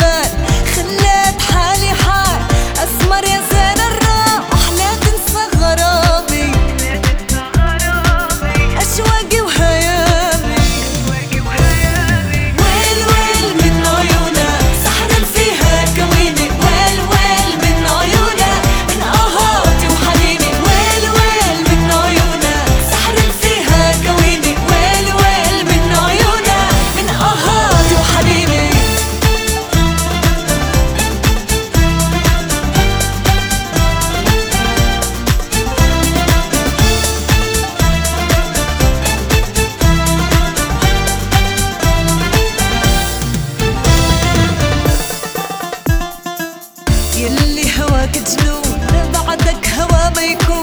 بال، خلات حالي حال أسمر يا زين الراح، لا تنسى غرامي أشواقي وهيامي. ويل ويل من عيونك سحر فيها كويني، ويل ويل من عيونك من آهاتي وحنيني. ويل ويل من عيونك سحر فيها كويني، ويل ويل من عيونك من آهاتي وحنيني. يلي هواك جنون بعدك هوا ما يكون،